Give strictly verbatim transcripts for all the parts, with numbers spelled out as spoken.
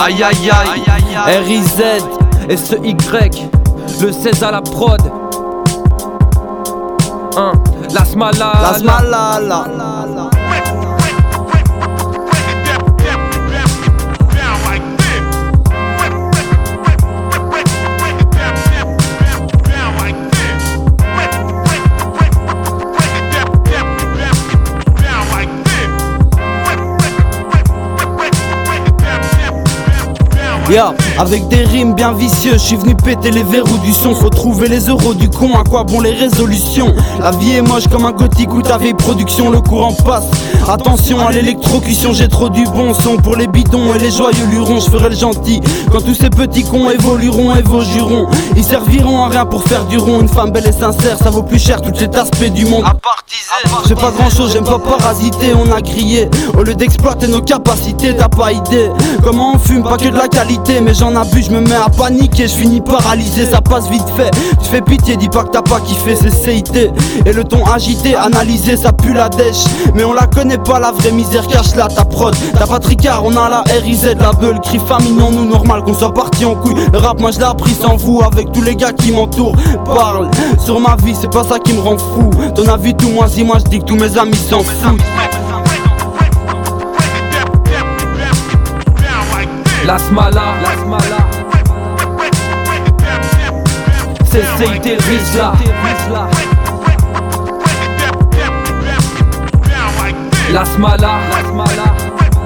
Aïe aïe aïe. R I Z, S E Y, le seize à la prod. Hein, Las Malala, Las Malala. Yeah, avec des rimes bien vicieuses, je suis venu péter les verrous du son. Faut trouver les euros du con, à quoi bon les résolutions? La vie est moche comme un gothique ou ta vieille production, le courant passe. Attention à l'électrocution, j'ai trop du bon son pour les bidons et les joyeux lurons. Je ferai le gentil quand tous ces petits cons évolueront et vos jurons. Ils serviront à rien pour faire du rond. Une femme belle et sincère, ça vaut plus cher tout cet aspect du monde. J'ai pas grand chose, j'aime pas parasiter, on a grillé. Au lieu d'exploiter nos capacités, t'as pas idée comment on fume, pas que de la qualité. Mais j'en abuse, je me mets à paniquer, je finis paralysé, ça passe vite fait. Tu fais pitié, dis pas que t'as pas kiffé, c'est C I T. Et le ton agité, analysé, ça pue la dèche. Mais on la connaît pas, la vraie misère, cache là ta prod. T'as pas tricard, on a la R I Z, la beule, crie famine en nous, normal qu'on soit parti en couille. Le rap, moi je l'ai appris sans vous, avec tous les gars qui m'entourent. Parle sur ma vie, c'est pas ça qui me rend fou. Ton avis tout moisi, moi je dis que tous mes amis s'en foutent. Las Malala, Las Malala, c'est C I T Rizla. Las Malala, Las Malala,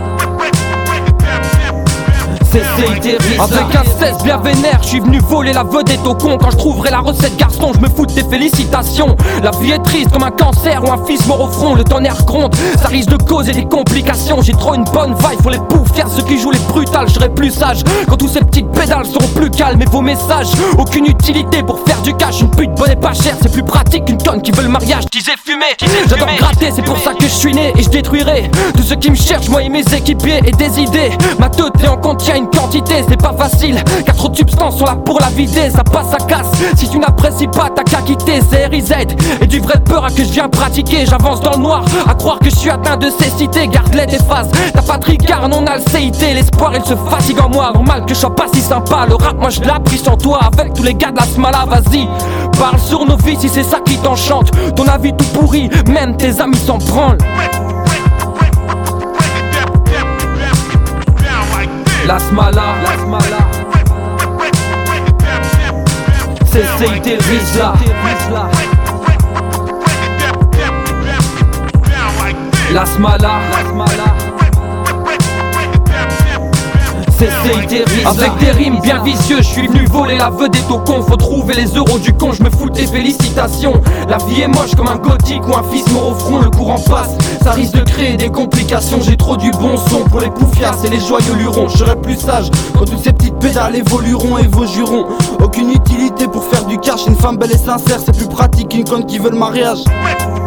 c'est C I T Rizla. Avec un seize bien vénère, je suis venu voler la vedette au con. Quand je trouverai la recette garçon, je me fous de tes félicitations. La vie est triste comme un cancer ou un fils mort au front. Le tonnerre gronde, ça risque de causer des complications. J'ai trop une bonne vibe, faut les pouffières. Ceux qui jouent les brutales, je serai plus sage quand tous ces petites pédales seront plus calmes. Et vos messages, aucune utilité pour faire du cash. Une pute bonne et pas chère, c'est plus pratique qu'une conne qui veut le mariage. Disais fumer, j'adore gratter, c'est pour ça que je suis né. Et je détruirai tous ceux qui me cherchent, moi et mes équipiers. Et des idées, ma tête en contient une quantité. C'est pas facile, car trop de substances sont là pour la vider. Ça passe, ça casse, si tu n'apprécies pas t'as qu'à quitter. C'est R I Z, et du vrai peur à que je viens pratiquer. J'avance dans le noir, à croire que je suis atteint de cécité. Garde-les des phases, t'as pas de ricard, on a le C I T. L'espoir il se fatigue en moi, normal que je sois pas si sympa. Le rap moi je l'ai appris sans toi, avec tous les gars de la Smala. Vas-y, parle sur nos vies si c'est ça qui t'enchante. Ton avis tout pourri, même tes amis s'en branlent. Las Malala, Las Malala, c'est C I T Rizla. Las Malala, Las Malala, c'est C I T Rizla. Avec des rimes bien vicieuses, je suis venu voler la vedette au con. Faut trouver les euros du con, je me fous de tes félicitations. La vie est moche comme un gothique ou un fils mort au front. Le courant passe, ça risque de créer des complications. J'ai trop du bon son pour les poufias et les joyeux lurons. Je serai plus sage quand toutes ces petites pédales évolueront et vos jurons. Aucune utilité pour faire du cash. Une femme belle et sincère, c'est plus pratique qu'une conne qui veut le mariage.